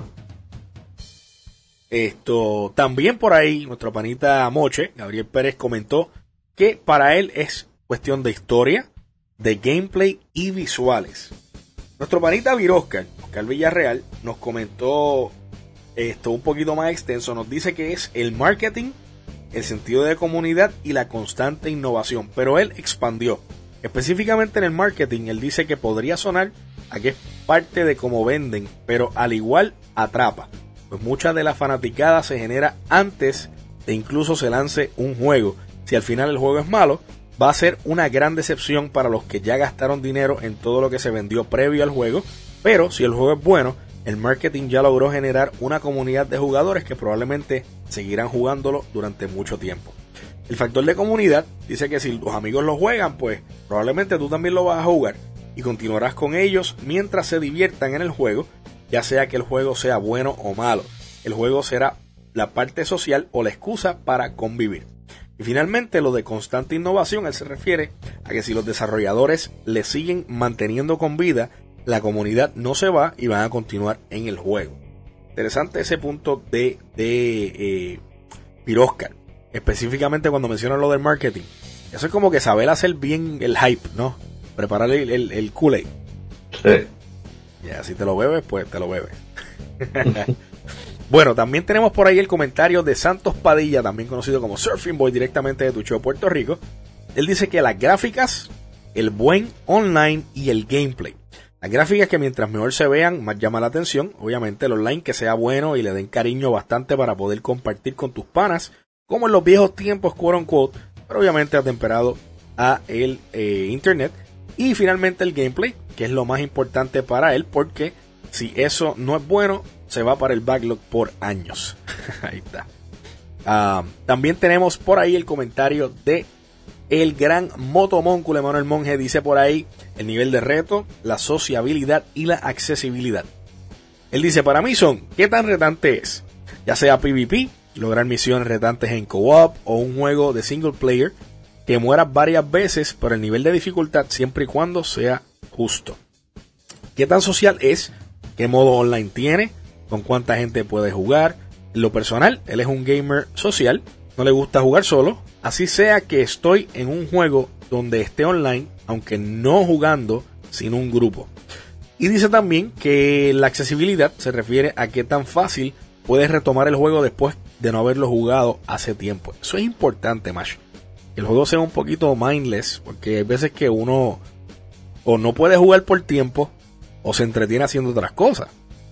Esto, también por ahí, nuestro panita Moche, Gabriel Pérez, comentó que para él es cuestión de historia, de gameplay y visuales. Nuestro panita Viroscar, Oscar Villarreal, nos comentó esto un poquito más extenso. Nos dice que es el marketing el sentido de comunidad y la constante innovación, pero él expandió. Específicamente en el marketing, él dice que podría sonar a que es parte de cómo venden, pero al igual atrapa, pues mucha de la fanaticada se genera antes de incluso se lance un juego. Si al final el juego es malo, va a ser una gran decepción para los que ya gastaron dinero en todo lo que se vendió previo al juego, pero si el juego es bueno, el marketing ya logró generar una comunidad de jugadores que probablemente seguirán jugándolo durante mucho tiempo. El factor de comunidad dice que si los amigos lo juegan, pues probablemente tú también lo vas a jugar y continuarás con ellos mientras se diviertan en el juego, ya sea que el juego sea bueno o malo. El juego será la parte social o la excusa para convivir. Y finalmente, lo de constante innovación, él se refiere a que si los desarrolladores le siguen manteniendo con vida, la comunidad no se va y van a continuar en el juego. Interesante ese punto de, de eh, Piroscar, específicamente cuando mencionan lo del marketing. Eso es como que saber hacer bien el hype, ¿no? Preparar el, el, el Kool-Aid. Sí. Ya, si te lo bebes, pues te lo bebes. Bueno, también tenemos por ahí el comentario de Santos Padilla, también conocido como Surfing Boy, directamente de Tucheo, Puerto Rico. Él dice que las gráficas, el buen online y el gameplay. Las gráficas que mientras mejor se vean, más llama la atención. Obviamente el online que sea bueno y le den cariño bastante para poder compartir con tus panas, como en los viejos tiempos, quote unquote, pero obviamente atemperado a el eh, internet. Y finalmente el gameplay, que es lo más importante para él, porque si eso no es bueno, se va para el backlog por años. Ahí está. Uh, también tenemos por ahí el comentario de el gran Motomónculo Emanuel Monge. Dice por ahí el nivel de reto, la sociabilidad y la accesibilidad. Él dice, para mí son, ¿qué tan retante es? Ya sea PvP, lograr misiones retantes en co-op o un juego de single player que mueras varias veces por el nivel de dificultad siempre y cuando sea justo. ¿Qué tan social es? ¿Qué modo online tiene? ¿Con cuánta gente puede jugar? En lo personal, él es un gamer social, no le gusta jugar solo, así sea que estoy en un juego donde esté online, aunque no jugando sin un grupo. Y dice también que la accesibilidad se refiere a qué tan fácil puedes retomar el juego después de no haberlo jugado hace tiempo. Eso es importante, macho. Que el juego sea un poquito mindless, porque hay veces que uno o no puede jugar por tiempo o se entretiene haciendo otras cosas.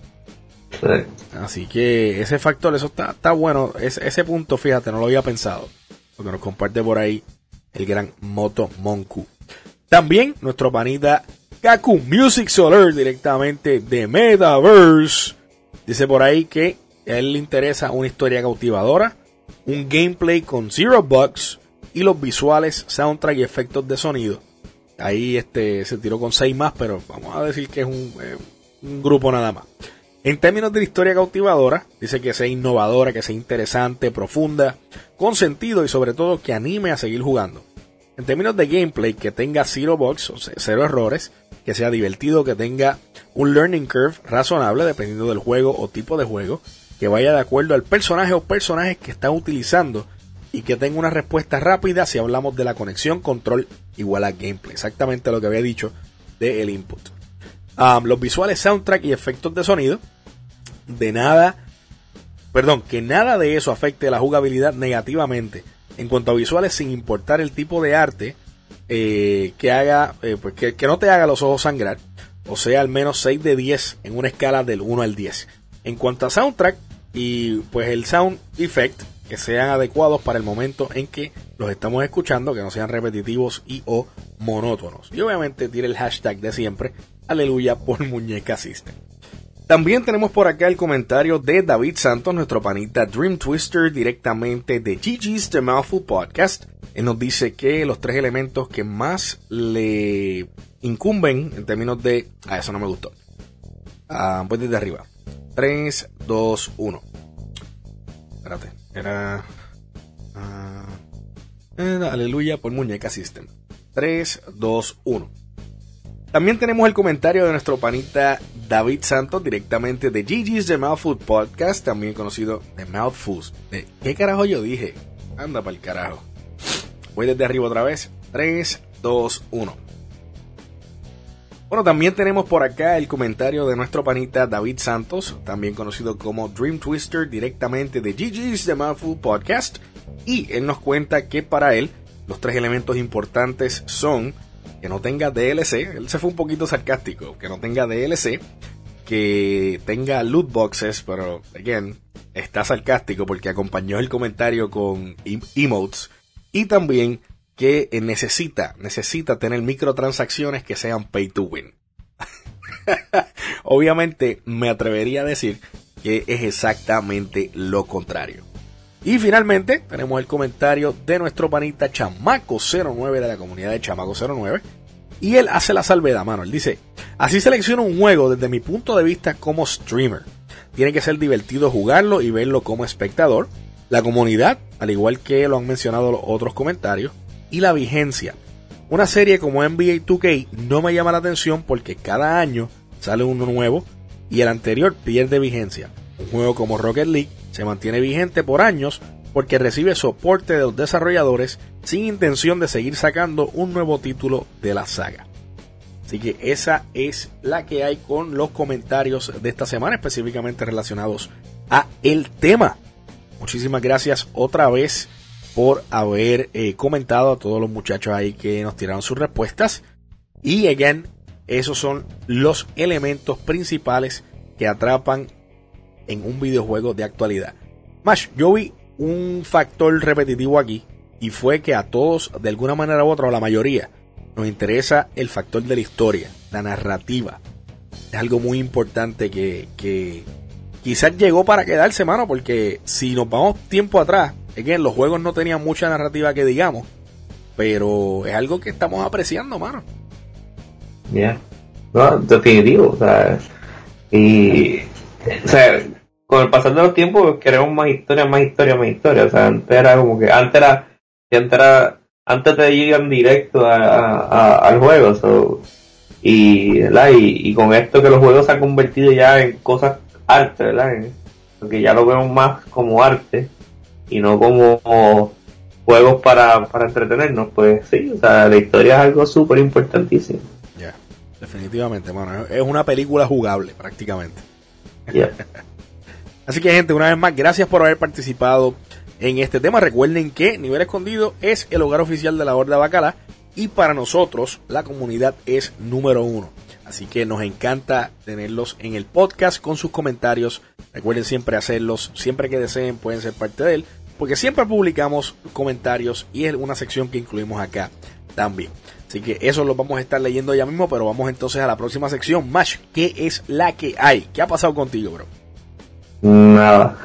Sí. Así que ese factor, eso está, está bueno. Ese, ese punto, fíjate, no lo había pensado. Porque nos comparte por ahí el gran Moto Monku. También nuestro panita Kaku Music Solar, directamente de Metaverse. Dice por ahí que a él le interesa una historia cautivadora, un gameplay con zero bugs y los visuales, soundtrack y efectos de sonido. Ahí este se tiró con seis más, pero vamos a decir que es un, eh, un grupo nada más. En términos de la historia cautivadora, dice que sea innovadora, que sea interesante, profunda, con sentido y sobre todo que anime a seguir jugando. En términos de gameplay, que tenga zero bugs, o sea, cero errores, que sea divertido, que tenga un learning curve razonable dependiendo del juego o tipo de juego, que vaya de acuerdo al personaje o personajes que están utilizando y que tenga una respuesta rápida si hablamos de la conexión, control igual a gameplay. Exactamente lo que había dicho del input. Um, los visuales, soundtrack y efectos de sonido, de nada, perdón, que nada de eso afecte la jugabilidad negativamente. En cuanto a visuales, sin importar el tipo de arte, eh, que haga, eh, pues que, que no te haga los ojos sangrar, o sea, al menos seis de diez en una escala del uno al diez. En cuanto a soundtrack y pues el sound effect, que sean adecuados para el momento en que los estamos escuchando, que no sean repetitivos y o monótonos. Y obviamente tire el hashtag de siempre, aleluya por Muñeca System. También tenemos por acá el comentario de David Santos, nuestro panita Dream Twister, directamente de G G's The Mouthful Podcast. Él nos dice que los tres elementos que más le incumben en términos de... Ah, eso no me gustó. Ah, pues desde arriba. tres, dos, uno. Espérate. Era... Uh, era aleluya por Muñeca System. tres, dos, uno. También tenemos el comentario de nuestro panita David Santos, directamente de G G's The Mouthful Podcast, también conocido de Mouthfuls. ¿De qué carajo yo dije? Anda pa'l carajo. Voy desde arriba otra vez. tres, dos, uno. Bueno, también tenemos por acá el comentario de nuestro panita David Santos, también conocido como Dream Twister, directamente de G G's The Mouthful Podcast. Y él nos cuenta que para él los tres elementos importantes son que no tenga D L C, él se fue un poquito sarcástico, que no tenga D L C, que tenga loot boxes, pero again, está sarcástico porque acompañó el comentario con emotes, y también que necesita, necesita tener microtransacciones que sean pay to win. Obviamente me atrevería a decir que es exactamente lo contrario. Y finalmente tenemos el comentario de nuestro panita Chamaco cero nueve de la comunidad de Chamaco cero nueve. Y él hace la salvedad, mano. Él dice: así selecciono un juego desde mi punto de vista como streamer. Tiene que ser divertido jugarlo y verlo como espectador. La comunidad, al igual que lo han mencionado los otros comentarios. Y la vigencia. Una serie como N B A dos K no me llama la atención porque cada año sale uno nuevo y el anterior pierde vigencia. Un juego como Rocket League se mantiene vigente por años porque recibe soporte de los desarrolladores sin intención de seguir sacando un nuevo título de la saga. Así que esa es la que hay con los comentarios de esta semana, específicamente relacionados a el tema. Muchísimas gracias otra vez por haber eh, comentado a todos los muchachos ahí que nos tiraron sus respuestas. Y again, esos son los elementos principales que atrapan en un videojuego de actualidad. Mash, yo vi un factor repetitivo aquí, y fue que a todos, de alguna manera u otra, o la mayoría, nos interesa el factor de la historia, la narrativa. Es algo muy importante que, que quizás llegó para quedarse, mano, porque si nos vamos tiempo atrás, es que los juegos no tenían mucha narrativa que digamos, pero es algo que estamos apreciando, mano. Ya, yeah. No, definitivo, o sea, y, o sea, con el pasar de los tiempos queremos más historia, más historia, más historia, o sea, antes era como que, antes era, antes era, antes te llegan directo a, a, al juego, so, y, ¿verdad? Y, y con esto que los juegos se han convertido ya en cosas arte, ¿verdad? Porque ya lo vemos más como arte y no como, como juegos para, para entretenernos, pues sí, o sea, la historia es algo súper importantísimo. Ya, yeah, definitivamente, mano, es una película jugable prácticamente. Yeah. Así que, gente, una vez más, gracias por haber participado en este tema. Recuerden que Nivel Escondido es el hogar oficial de la Horda Bacala y para nosotros la comunidad es número uno. Así que nos encanta tenerlos en el podcast con sus comentarios. Recuerden siempre hacerlos, siempre que deseen pueden ser parte de él, porque siempre publicamos comentarios y es una sección que incluimos acá también. Así que eso lo vamos a estar leyendo ya mismo, pero vamos entonces a la próxima sección. Mash, ¿qué es la que hay? ¿Qué ha pasado contigo, bro? Nada.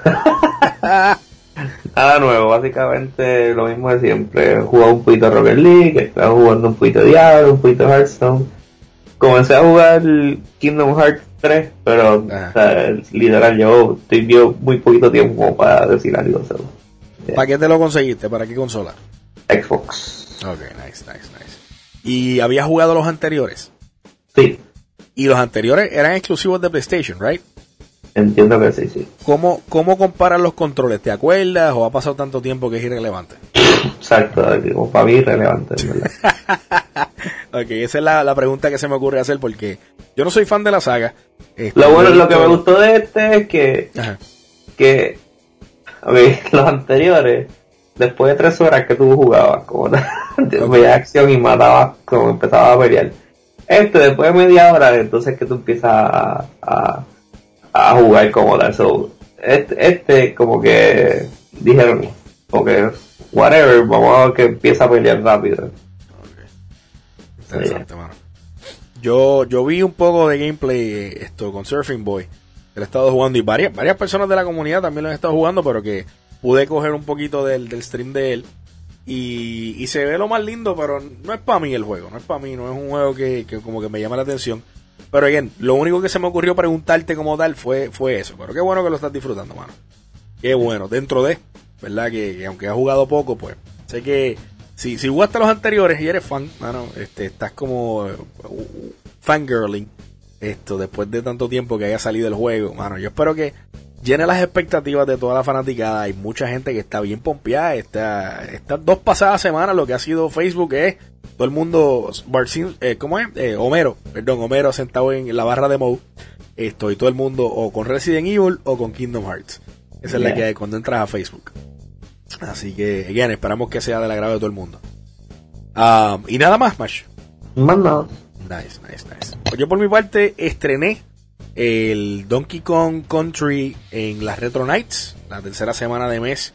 Nada nuevo, básicamente lo mismo de siempre. He jugado un poquito de Rocket League, he estado jugando un poquito de Diablo, un poquito de Hearthstone. Comencé a jugar Kingdom Hearts tres, pero o sea, literal yo estoy viendo muy poquito tiempo como para decir algo. So, yeah. ¿Para qué te lo conseguiste? ¿Para qué consola? Xbox. Ok, nice, nice, nice. ¿Y habías jugado los anteriores? Sí. Y los anteriores eran exclusivos de PlayStation, ¿right? Entiendo que sí, sí. ¿Cómo, cómo comparan los controles? ¿Te acuerdas o ha pasado tanto tiempo que es irrelevante? Exacto, como para mí irrelevante, ¿verdad? Ok, esa es la, la pregunta que se me ocurre hacer porque yo no soy fan de la saga. Este, lo bueno, lo que me gustó de este es que, Ajá. que a ver, los anteriores, después de tres horas que tú jugabas, como okay. veías acción y matabas, como empezabas a pelear. Este, después de media hora, entonces que tú empiezas a, a a jugar como tal. So, este, este como que dijeron como que whatever, vamos a ver que empieza a pelear rápido. Okay. Interesante, yeah. Mano. Yo, yo vi un poco de gameplay esto con Surfing Boy. Él ha estado jugando y varias, varias personas de la comunidad también lo han estado jugando, pero que pude coger un poquito del, del stream de él. Y, y se ve lo más lindo, pero no es para mí el juego, no es para mí, no es un juego que, que como que me llama la atención. Pero again, lo único que se me ocurrió preguntarte como tal fue, fue eso. Pero qué bueno que lo estás disfrutando, mano. Qué bueno, dentro de, ¿verdad? Que, que aunque has jugado poco, pues, sé que si, si jugaste los anteriores y eres fan, mano, este, estás como uh, fangirling, esto, después de tanto tiempo que haya salido el juego, mano. Yo espero que llene las expectativas de toda la fanaticada. Hay mucha gente que está bien pompeada. Está, estas dos pasadas semanas lo que ha sido Facebook es todo el mundo, Barcin, eh, ¿cómo es? Eh, Homero, perdón, Homero sentado en la barra de Moe. Esto, y todo el mundo o con Resident Evil o con Kingdom Hearts. Esa yeah. es la que hay cuando entras a Facebook. Así que, again, esperamos que sea del agrado de todo el mundo. Um, y nada más, Mash. Más nada. Nice, nice, nice. Pues yo por mi parte estrené el Donkey Kong Country en las Retro Nights, la tercera semana de mes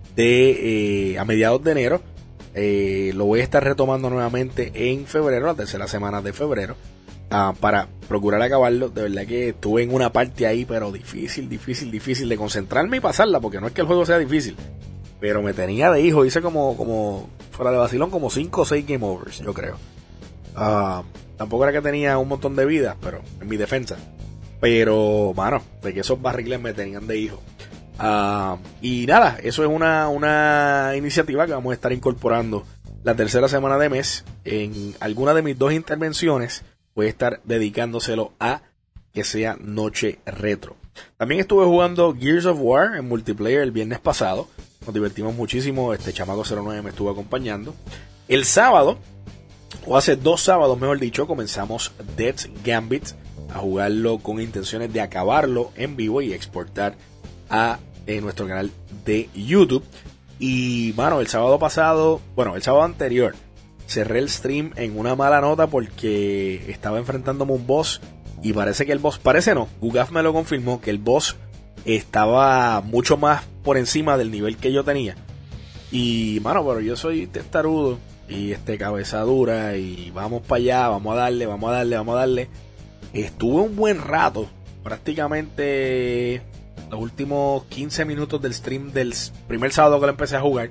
de eh, a mediados de enero. Eh, lo voy a estar retomando nuevamente en febrero, la tercera semana de febrero, uh, para procurar acabarlo. De verdad que estuve en una parte ahí, pero difícil, difícil, difícil de concentrarme y pasarla, porque no es que el juego sea difícil, pero me tenía de hijo. Hice como, como fuera de vacilón, como cinco o seis game overs, yo creo. Uh, tampoco era que tenía un montón de vidas, pero en mi defensa. Pero, mano, de que esos barriles me tenían de hijo. Uh, y nada, eso es una, una iniciativa que vamos a estar incorporando la tercera semana de mes. En alguna de mis dos intervenciones voy a estar dedicándoselo a que sea noche retro. También estuve jugando Gears of War en multiplayer el viernes pasado. Nos divertimos muchísimo. Este Chamaco cero nueve me estuvo acompañando. El sábado, o hace dos sábados mejor dicho, comenzamos Death's Gambit a jugarlo con intenciones de acabarlo en vivo y exportar a eh, nuestro canal de YouTube. Y mano, el sábado pasado, bueno, el sábado anterior cerré el stream en una mala nota porque estaba enfrentándome a un boss y parece que el boss, parece no, Gugaf me lo confirmó, que el boss estaba mucho más por encima del nivel que yo tenía. Y mano, pero yo soy testarudo y este cabeza dura y vamos para allá, vamos a darle, vamos a darle, vamos a darle. Estuve un buen rato, prácticamente los últimos quince minutos del stream del primer sábado que lo empecé a jugar,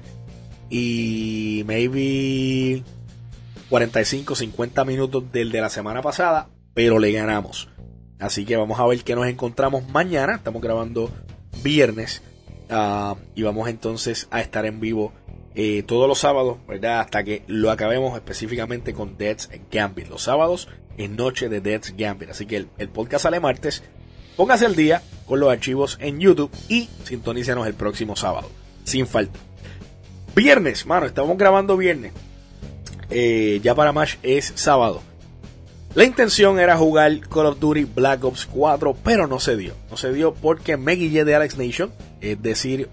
y maybe cuarenta y cinco, cincuenta minutos del de la semana pasada, pero le ganamos. Así que vamos a ver qué nos encontramos mañana. Estamos grabando viernes uh, y vamos entonces a estar en vivo eh, todos los sábados, ¿verdad? Hasta que lo acabemos, específicamente con Death's Gambit. Los sábados en noche de Death's Gambit. Así que el, el podcast sale martes. Póngase al día con los archivos en YouTube y sintonícenos el próximo sábado, sin falta. Viernes, mano, estamos grabando viernes. Eh, ya para Mash es sábado. La intención era jugar Call of Duty Black Ops cuatro, pero no se dio. No se dio porque me guillé de Alex Nation. Es decir,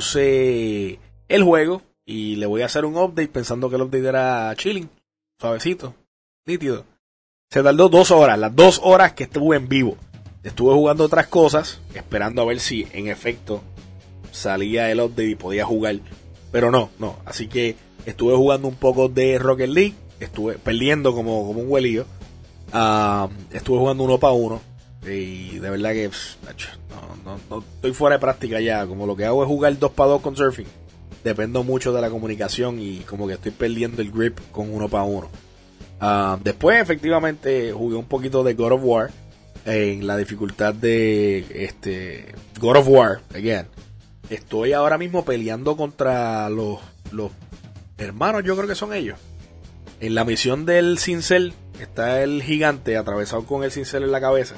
puse el juego y le voy a hacer un update pensando que el update era chilling, suavecito, nítido. Se tardó dos horas, las dos horas que estuve en vivo. Estuve jugando otras cosas, esperando a ver si en efecto salía el update y podía jugar. Pero no, no. Así que estuve jugando un poco de Rocket League. Estuve perdiendo como, como un huelillo. Uh, estuve jugando uno para uno. Y de verdad que pff, no, no, no estoy fuera de práctica ya. Como lo que hago es jugar dos para dos con Surfing. Dependo mucho de la comunicación y como que estoy perdiendo el grip con uno para uno. Uh, después efectivamente jugué un poquito de God of War en la dificultad de este God of War again. Estoy ahora mismo peleando contra los, los hermanos, yo creo que son ellos. En la misión del cincel está el gigante atravesado con el cincel en la cabeza.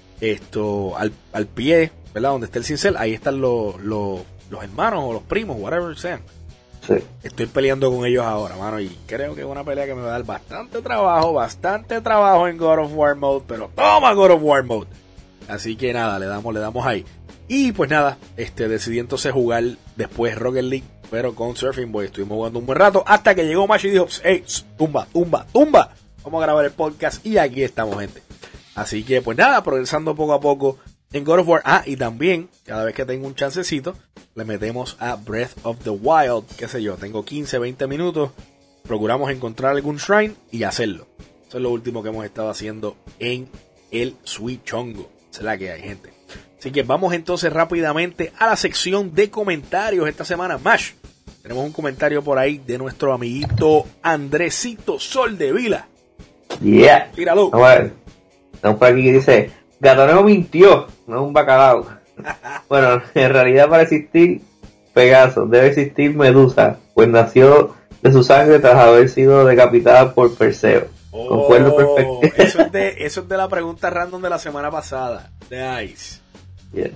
Esto al, al pie, ¿verdad? Donde está el cincel, ahí están los, los, los hermanos o los primos, whatever sean. Sí. Estoy peleando con ellos ahora, mano, y creo que es una pelea que me va a dar bastante trabajo, bastante trabajo en God of War Mode, pero toma God of War Mode. Así que nada, le damos, le damos ahí. Y pues nada, este decidí entonces jugar después Rocket League, pero con Surfing Boy estuvimos jugando un buen rato, hasta que llegó Mash y dijo, hey, tumba, tumba, tumba, vamos a grabar el podcast, y aquí estamos, gente. Así que pues nada, progresando poco a poco en God of War. Ah, y también, cada vez que tengo un chancecito, le metemos a Breath of the Wild, qué sé yo, tengo quince, veinte minutos, procuramos encontrar algún shrine y hacerlo. Eso es lo último que hemos estado haciendo en el Sweet Chongo. Esa es la que hay, gente. Así que vamos entonces rápidamente a la sección de comentarios esta semana. Mash, tenemos un comentario por ahí de nuestro amiguito Andresito Soldevila. Yeah. Tíralo. Vamos a ver. Estamos por aquí que dice, Gatoneo mintió, no es un bacalao. Bueno, en realidad para existir Pegaso debe existir Medusa, pues nació de su sangre tras haber sido decapitada por Perseo. Oh, Concuerdo perfecto. Eso es, de, eso es de la pregunta random de la semana pasada. Nice. Yeah.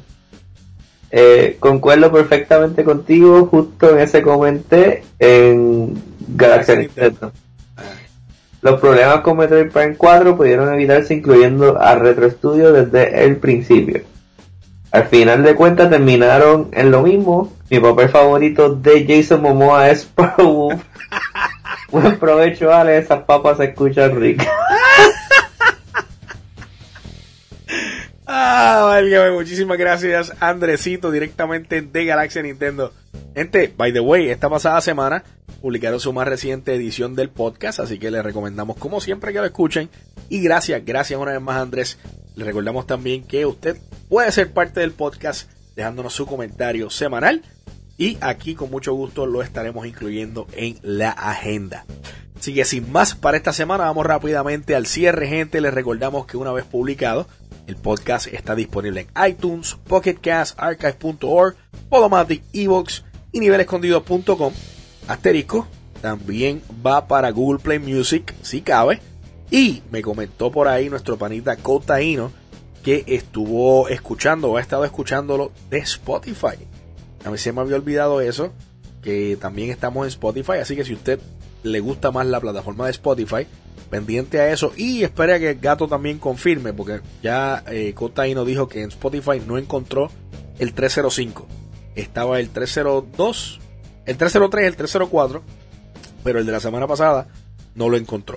Eh, concuerdo perfectamente contigo, justo en ese comenté en Galaxy Nintendo. Los problemas con Metroid Prime cuatro pudieron evitarse incluyendo a Retro Studio desde el principio. Al final de cuentas terminaron en lo mismo Mi papel favorito de Jason Momoa es Powerwolf. Buen provecho, Ale, esas papas se escuchan ricas. Ah, válgame, muchísimas gracias, Andresito, directamente de Galaxia Nintendo. Gente, by the way, esta pasada semana publicaron su más reciente edición del podcast, así que les recomendamos como siempre que lo escuchen. Y gracias, gracias una vez más, Andrés. Les recordamos también que usted puede ser parte del podcast dejándonos su comentario semanal y aquí con mucho gusto lo estaremos incluyendo en la agenda. Así que sin más para esta semana, vamos rápidamente al cierre, gente. Les recordamos que una vez publicado, el podcast está disponible en iTunes, Pocket Cast, archive punto org, Podomatic, iVoox y nivel escondido punto com. Asterisco también va para Google Play Music, si cabe. Y me comentó por ahí nuestro panita Cotaino que estuvo escuchando o ha estado escuchándolo de Spotify. A mí se me había olvidado eso, que también estamos en Spotify. Así que si usted le gusta más la plataforma de Spotify, pendiente a eso y espere a que el gato también confirme, porque ya eh, Cotaino dijo que en Spotify no encontró el trescientos cinco, estaba el trescientos dos, el trescientos tres, el trescientos cuatro, pero el de la semana pasada no lo encontró.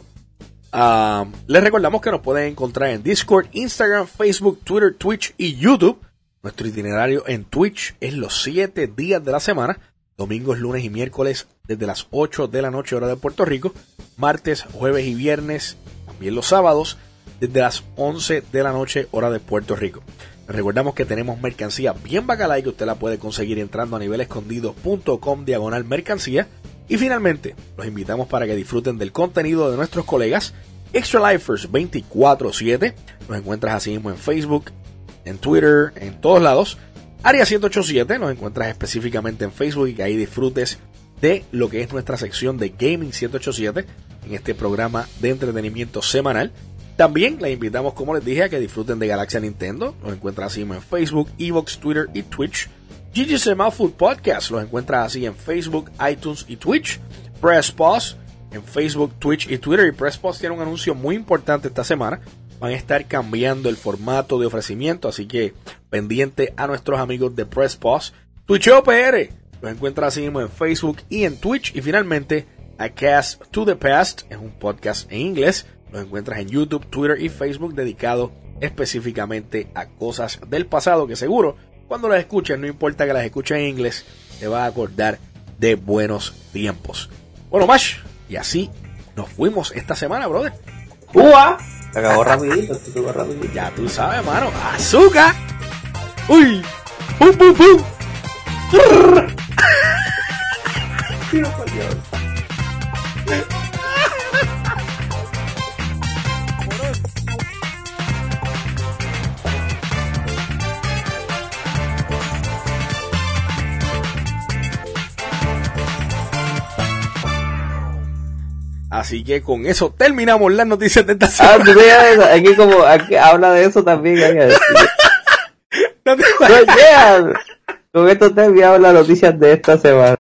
Uh, les recordamos que nos pueden encontrar en Discord, Instagram, Facebook, Twitter, Twitch y YouTube. Nuestro itinerario en Twitch es los siete días de la semana, domingos, lunes y miércoles desde las ocho de la noche hora de Puerto Rico, martes, jueves y viernes, también los sábados desde las once de la noche hora de Puerto Rico. Les recordamos que tenemos mercancía bien bacalá y que usted la puede conseguir entrando a nivel escondido punto com diagonal mercancía. Y finalmente, los invitamos para que disfruten del contenido de nuestros colegas Extra Lifers veinticuatro siete. Nos encuentras así mismo en Facebook, en Twitter, en todos lados. Área ciento ochenta y siete, nos encuentras específicamente en Facebook y que ahí disfrutes de lo que es nuestra sección de Gaming ciento ochenta y siete en este programa de entretenimiento semanal. También les invitamos, como les dije, a que disfruten de Galaxia Nintendo. Nos encuentras así mismo en Facebook, iVoox, Twitter y Twitch. G G C Mouthful Podcast los encuentras así en Facebook, iTunes y Twitch. Press Pause en Facebook, Twitch y Twitter. Y Press Pause tiene un anuncio muy importante esta semana. Van a estar cambiando el formato de ofrecimiento, así que pendiente a nuestros amigos de Press Pause. Twitcheo P R los encuentras así mismo en Facebook y en Twitch. Y finalmente A Cast to the Past es un podcast en inglés. Los encuentras en YouTube, Twitter y Facebook dedicado específicamente a cosas del pasado que seguro cuando las escuches, no importa que las escuches en inglés, te vas a acordar de buenos tiempos. Bueno, Mash, y así nos fuimos esta semana, brother. ¡Ua! Se acabó rapidito, se acabó rapidito. Ya tú sabes, mano. ¡Azúcar! ¡Uy! ¡Pum, pum, pum! Dios, por Dios. Así que con eso terminamos las noticias de esta semana. Ah, tú veas, aquí como aquí habla de eso también. No te... no, yeah. Con esto terminamos las noticias de esta semana.